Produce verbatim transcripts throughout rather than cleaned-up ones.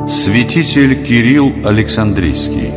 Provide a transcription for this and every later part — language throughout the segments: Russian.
Святитель Кирилл Александрийский.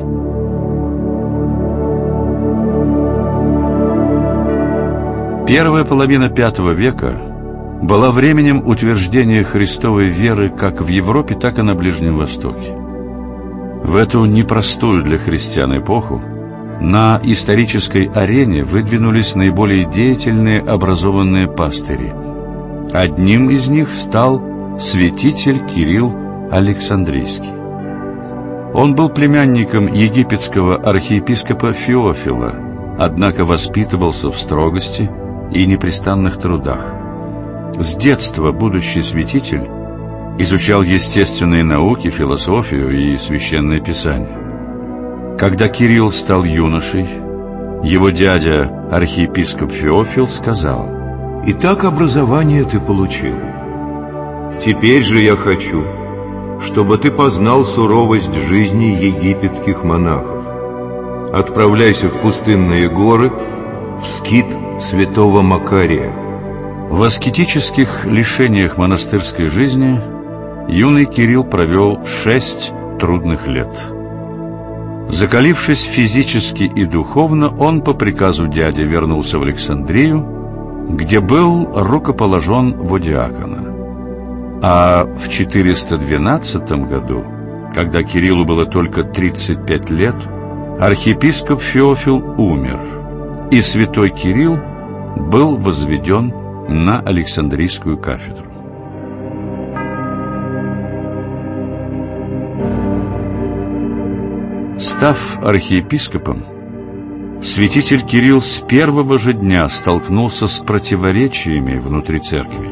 Первая половина пятого века была временем утверждения христовой веры как в Европе, так и на Ближнем Востоке. В эту непростую для христиан эпоху на исторической арене выдвинулись наиболее деятельные образованные пастыри. Одним из них стал святитель Кирилл Александрийский. Он был племянником египетского архиепископа Феофила, однако воспитывался в строгости и непрестанных трудах. С детства будущий святитель изучал естественные науки, философию и священное писание. Когда Кирилл стал юношей, его дядя, архиепископ Феофил, сказал: «Итак, образование ты получил. Теперь же я хочу, чтобы ты познал суровость жизни египетских монахов. Отправляйся в пустынные горы, в скит святого Макария». В аскетических лишениях монастырской жизни юный Кирилл провел шесть трудных лет. Закалившись физически и духовно, он по приказу дяди вернулся в Александрию, где был рукоположен во диакона. А в четыреста двенадцатом году, когда Кириллу было только тридцать пять лет, архиепископ Феофил умер, и святой Кирилл был возведен на Александрийскую кафедру. Став архиепископом, святитель Кирилл с первого же дня столкнулся с противоречиями внутри церкви.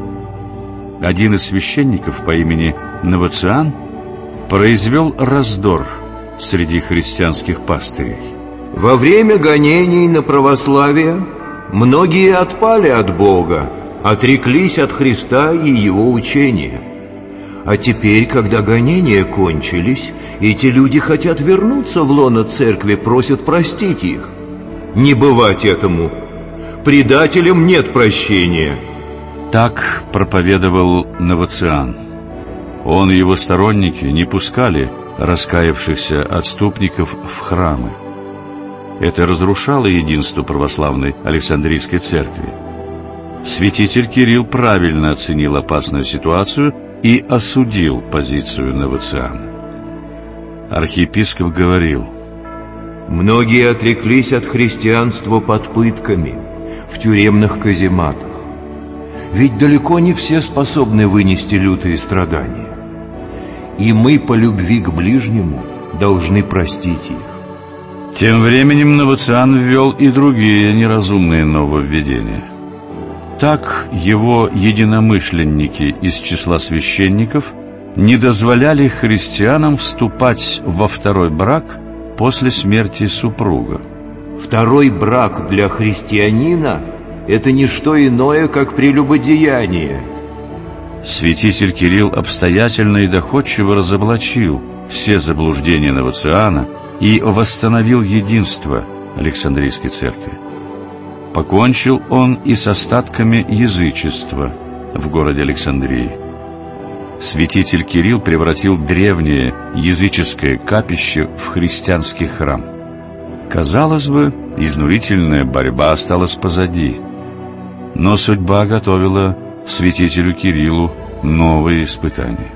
Один из священников по имени Новоциан произвел раздор среди христианских пастырей. Во время гонений на православие многие отпали от Бога, отреклись от Христа и Его учения. А теперь, когда гонения кончились, эти люди хотят вернуться в лоно церкви, просят простить их. Не бывать этому. Предателям нет прощения. Так проповедовал Новоциан. Он и его сторонники не пускали раскаявшихся отступников в храмы. Это разрушало единство православной Александрийской церкви. Святитель Кирилл правильно оценил опасную ситуацию и осудил позицию Новоциана. Архиепископ говорил: многие отреклись от христианства под пытками, в тюремных казематах. Ведь далеко не все способны вынести лютые страдания. И мы по любви к ближнему должны простить их. Тем временем Новоциан ввел и другие неразумные нововведения. Так его единомышленники из числа священников не дозволяли христианам вступать во второй брак после смерти супруга. Второй брак для христианина — это не что иное, как прелюбодеяние. Святитель Кирилл обстоятельно и доходчиво разоблачил все заблуждения Новоциана и восстановил единство Александрийской церкви. Покончил он и с остатками язычества в городе Александрии. Святитель Кирилл превратил древнее языческое капище в христианский храм. Казалось бы, изнурительная борьба осталась позади, но судьба готовила святителю Кириллу новые испытания.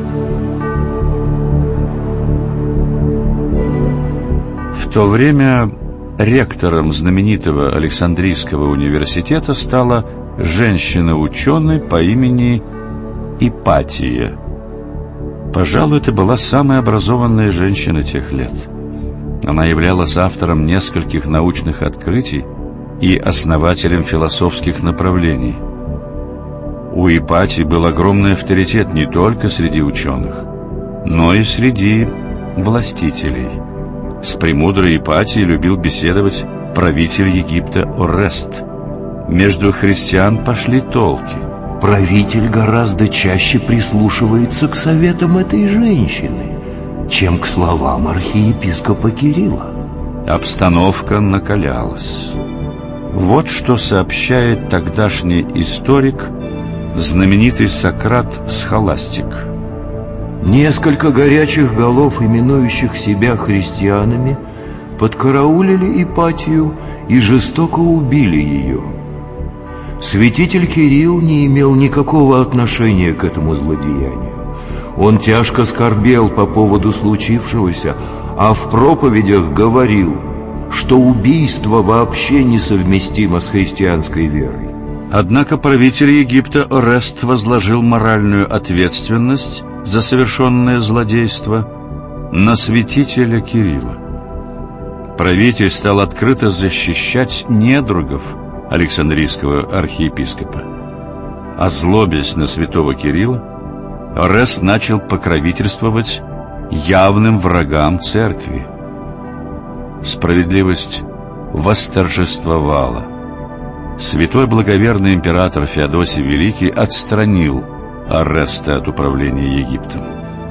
В то время ректором знаменитого Александрийского университета стала женщина-ученый по имени Ипатия. Пожалуй, это была самая образованная женщина тех лет. Она являлась автором нескольких научных открытий и основателем философских направлений. У Ипатии был огромный авторитет не только среди ученых, но и среди властителей. С премудрой Ипатией любил беседовать правитель Египта Орест. Между христиан пошли толки. Правитель гораздо чаще прислушивается к советам этой женщины, чем к словам архиепископа Кирилла. Обстановка накалялась. Вот что сообщает тогдашний историк, знаменитый Сократ Схоластик. Несколько горячих голов, именующих себя христианами, подкараулили Ипатию и жестоко убили ее. Святитель Кирилл не имел никакого отношения к этому злодеянию. Он тяжко скорбел по поводу случившегося, а в проповедях говорил, что убийство вообще несовместимо с христианской верой. Однако правитель Египта Орест возложил моральную ответственность за совершенное злодейство на святителя Кирилла. Правитель стал открыто защищать недругов Александрийского архиепископа. Озлобясь на святого Кирилла, Орест начал покровительствовать явным врагам церкви. Справедливость восторжествовала. Святой благоверный император Феодосий Великий отстранил Ореста от управления Египтом.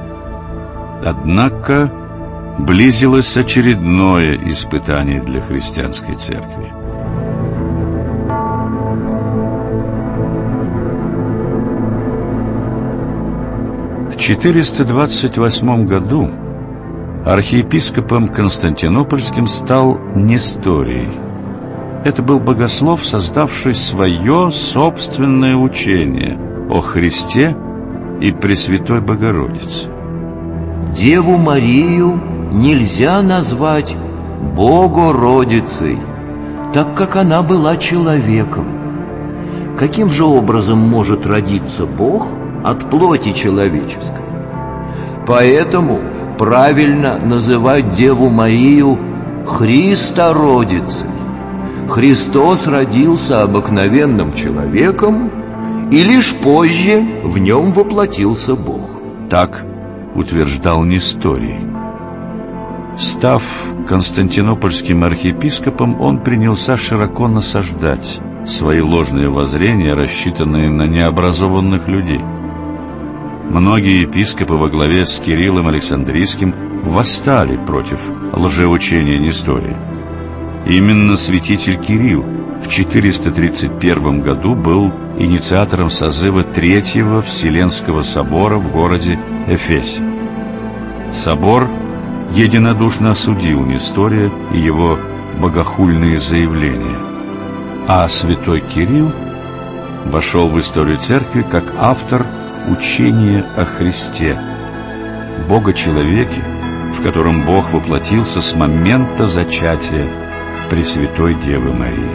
Однако близилось очередное испытание для христианской церкви. В четыреста двадцать восьмом году архиепископом Константинопольским стал Несторий. Это был богослов, создавший свое собственное учение о Христе и Пресвятой Богородице. Деву Марию нельзя назвать Богородицей, так как она была человеком. Каким же образом может родиться Бог от плоти человеческой? Поэтому правильно называть Деву Марию Христородицей. Христос родился обыкновенным человеком, и лишь позже в нем воплотился Бог. Так утверждал Несторий. Став константинопольским архиепископом, он принялся широко насаждать свои ложные воззрения, рассчитанные на необразованных людей. Многие епископы во главе с Кириллом Александрийским восстали против лжеучения Нестория. Именно святитель Кирилл в четыреста тридцать первом году был инициатором созыва Третьего Вселенского собора в городе Эфесе. Собор единодушно осудил Нестория и его богохульные заявления, а святой Кирилл вошел в историю церкви как автор учения о Христе, Бога-человеке, в котором Бог воплотился с момента зачатия Пресвятой Девы Марии.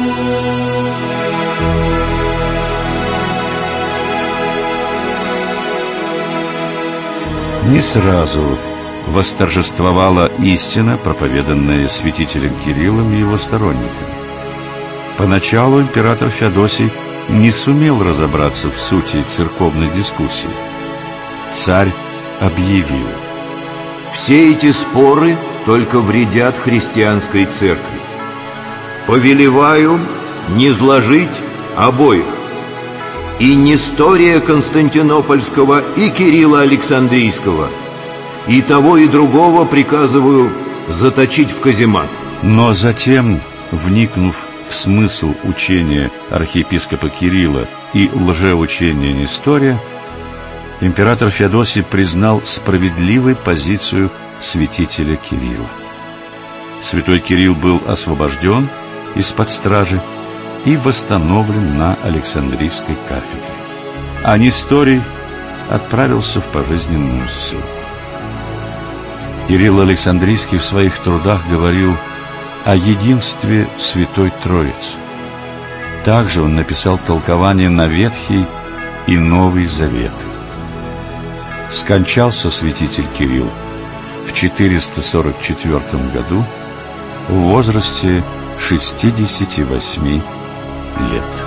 Не сразу восторжествовала истина, проповеданная святителем Кириллом и его сторонниками. Поначалу император Феодосий не сумел разобраться в сути церковной дискуссии. Царь объявил: все эти споры только вредят христианской церкви. Повелеваю низложить обоих, и Нестория Константинопольского, и Кирилла Александрийского, и того и другого приказываю заточить в каземат. Но затем, вникнув в смысл учения архиепископа Кирилла и лжеучения Нестория, император Феодосий признал справедливой позицию святителя Кирилла. Святой Кирилл был освобожден из-под стражи и восстановлен на Александрийской кафедре, а Несторий отправился в пожизненную ссылку. Кирилл Александрийский в своих трудах говорил о единстве Святой Троицы. Также он написал толкование на Ветхий и Новый Заветы. Скончался святитель Кирилл в четыреста сорок четвёртом году в возрасте шестидесяти восьми лет.